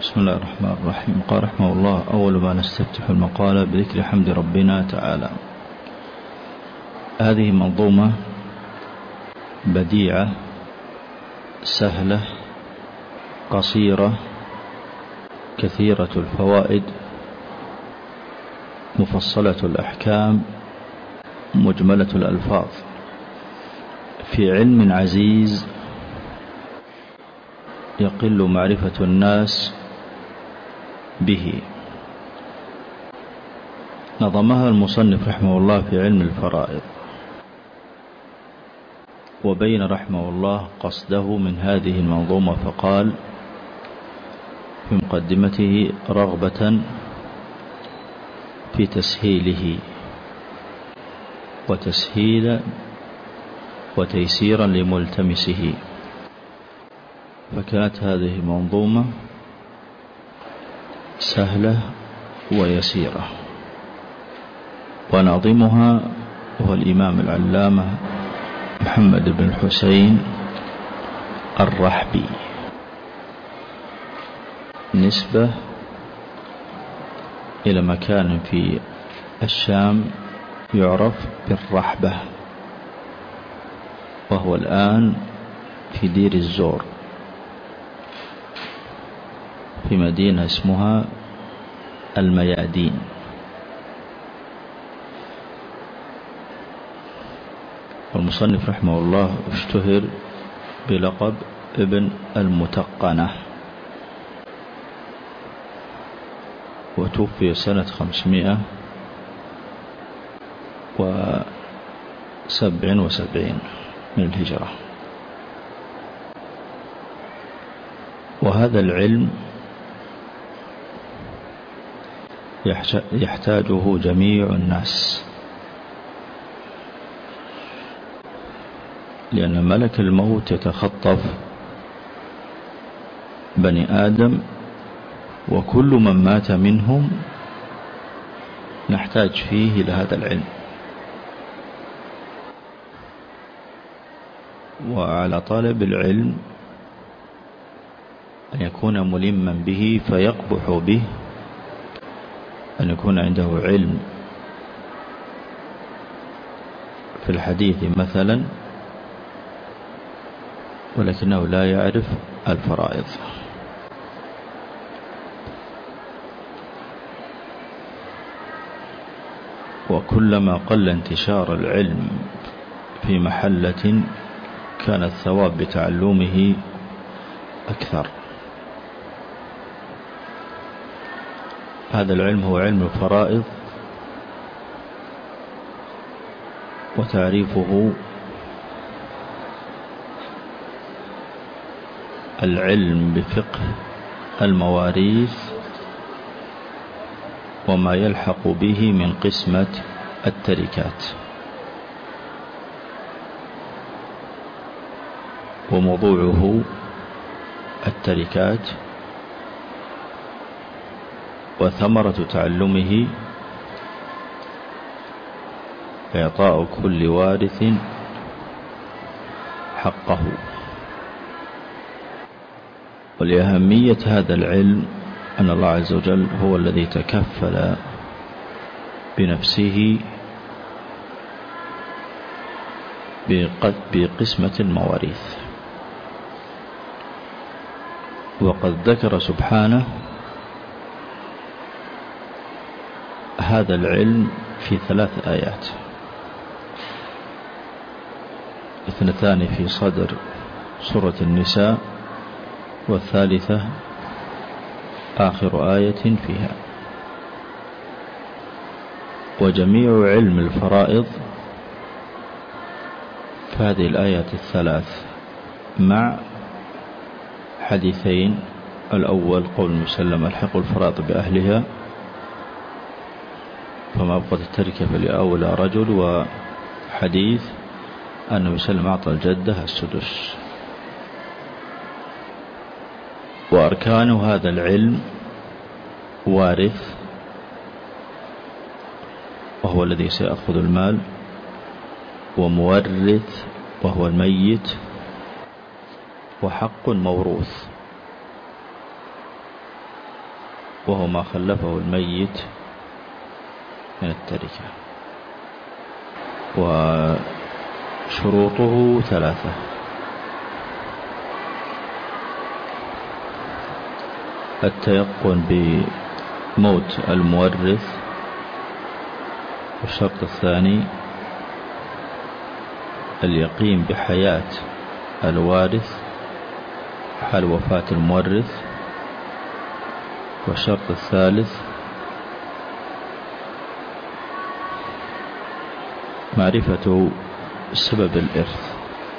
بسم الله الرحمن الرحيم. قال رحمه الله: أول ما نستفتح المقالة بذكر حمد ربنا تعالى. هذه منظومة بديعة سهلة قصيرة كثيرة الفوائد مفصلة الأحكام مجملة الألفاظ، في علم عزيز يقل معرفة الناس به. نظمها المصنف رحمه الله في علم الفرائض، وبين رحمه الله قصده من هذه المنظومة فقال في مقدمته: رغبة في تسهيله وتسهيلا وتيسيرا لملتمسه. فكانت هذه المنظومة سهلة ويسيرة، وناظمها هو الإمام العلامة محمد بن الحسين الرحبي، نسبة إلى مكان في الشام يعرف بالرحبة، وهو الآن في دير الزور في مدينة اسمها الميادين. والمصنف رحمه الله اشتهر بلقب ابن المتقنة، وتوفي سنة 577 من الهجرة. وهذا العلم يحتاجه جميع الناس، لأن ملك الموت يتخطف بني آدم، وكل من مات منهم نحتاج فيه إلى هذا العلم. وعلى طالب العلم أن يكون ملما به فيقبح به أن يكون عنده علم في الحديث مثلا ولكنه لا يعرف الفرائض. وكلما قل انتشار العلم في محلة كان الثواب بتعلمه أكثر. هذا العلم هو علم الفرائض، وتعريفه العلم بفقه المواريث وما يلحق به من قسمة التركات. وموضوعه التركات، وثمرة تعلمه إعطاء كل وارث حقه. ولأهمية هذا العلم أن الله عز وجل هو الذي تكفل بنفسه بقسمة المواريث. وقد ذكر سبحانه هذا العلم في 3 آيات، 2 في صدر سورة النساء، والثالثة آخر آية فيها. وجميع علم الفرائض في هذه الآيات ال3 مع حديثين: الأول قول مسلم: الحقوا الفرائض بأهلها فما أبقت التركة فلأولى رجل، وحديث أنه مسلم أعطى الجدة السدس. وأركان هذا العلم: وارث وهو الذي سيأخذ المال، ومورث وهو الميت، وحق موروث. وهو ما خلفه الميت من التركة. وشروطه 3: التيقن بموت المورث، والشرط الثاني اليقين بحياة الوارث حال وفاة المورث، والشرط الثالث معرفة سبب الإرث.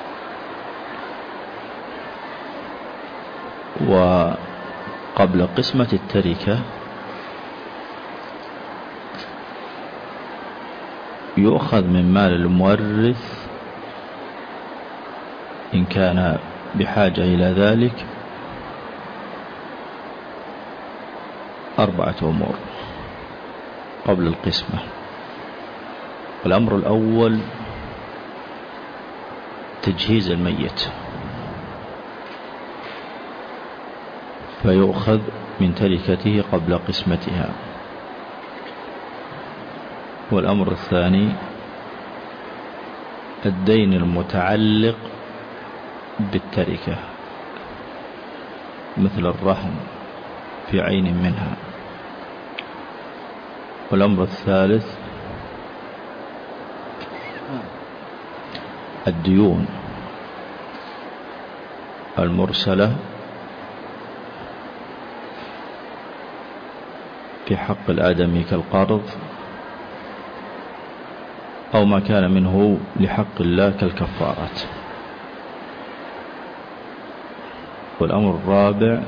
وقبل قسمة التركة يؤخذ من مال المورث إن كان بحاجة إلى ذلك 4 أمور قبل القسمة. الأمر الأول تجهيز الميت، فيؤخذ من تركته قبل قسمتها. والأمر الثاني الدين المتعلق بالتركة مثل الرهن في عين منها. والأمر الثالث الديون المرسلة في حق الآدمي كالقرض أو ما كان منه لحق الله كالكفارات. والأمر الرابع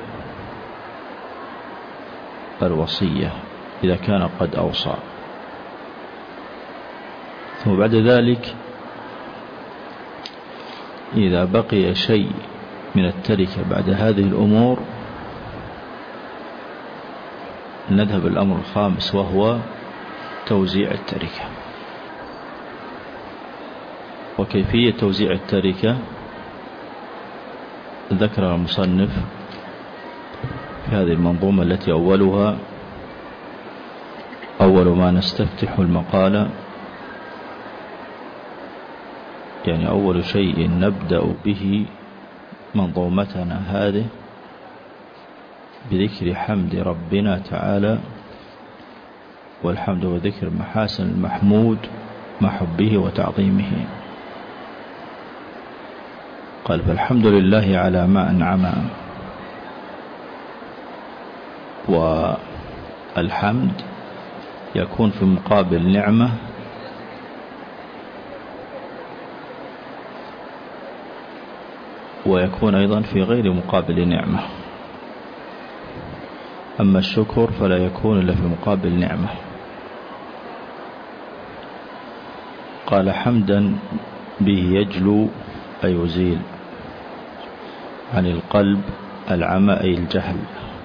الوصية إذا كان قد أوصى. ثم بعد ذلك إذا بقي شيء من التركة بعد هذه الأمور نذهب الأمر الخامس وهو توزيع التركة. وكيفية توزيع التركة ذكرها المصنف في هذه المنظومة التي أول ما نستفتح المقالة، يعني أول شيء نبدأ به منظومتنا هذه بذكر حمد ربنا تعالى، والحمد وذكر محاسن المحمود مع حبه وتعظيمه. قال فالحمد لله على ما أنعم. والحمد يكون في مقابل نعمة، ويكون أيضا في غير مقابل نعمة. أما الشكر فلا يكون إلا في مقابل نعمة. قال حمدا به يجلو أي يزيل عن القلب العمى أي الجهل.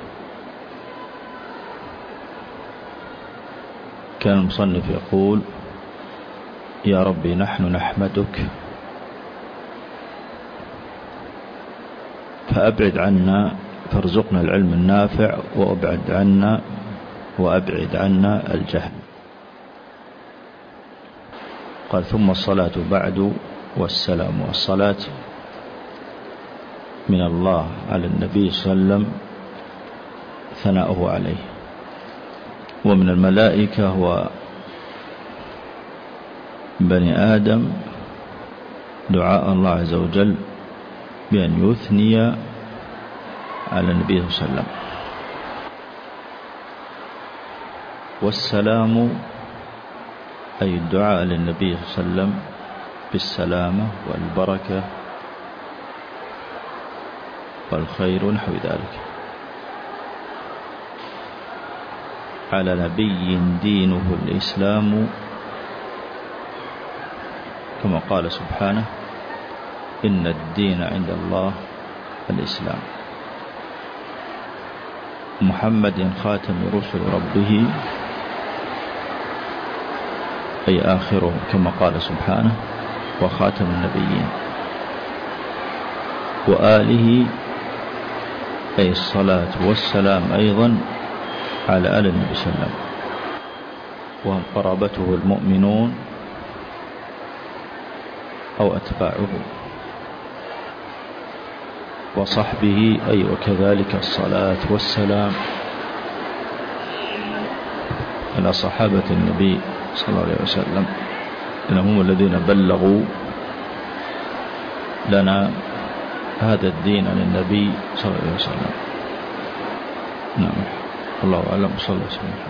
كان المصنف يقول يا ربي نحن نحمدك فأبعد عنا فارزقنا العلم النافع وأبعد عنا الجهل. قال ثم الصلاة بعد والسلام. والصلاة من الله على النبي صلى الله عليه وسلم ثناؤه عليه، ومن الملائكة وبني آدم دعاء الله عز وجل بأن يثني على النبي صلى الله عليه وسلم. والسلام أي الدعاء للنبي صلى الله عليه وسلم بالسلامة والبركة والخير ونحو ذلك على نبي دينه الإسلام، كما قال سبحانه إن الدين عند الله الإسلام. محمد خاتم رسل ربه أي آخره، كما قال سبحانه وخاتم النبيين. وآله أي الصلاة والسلام أيضا حال آل النبي صلى الله عليه وسلم، وهم قرابته المؤمنون أو أتباعه، وصحبه أي وكذلك الصلاة والسلام على صحابة النبي صلى الله عليه وسلم، إنهم الذين بلغوا لنا هذا الدين عن النبي صلى الله عليه وسلم. نعم، الله أعلم. صلى الله عليه وسلم.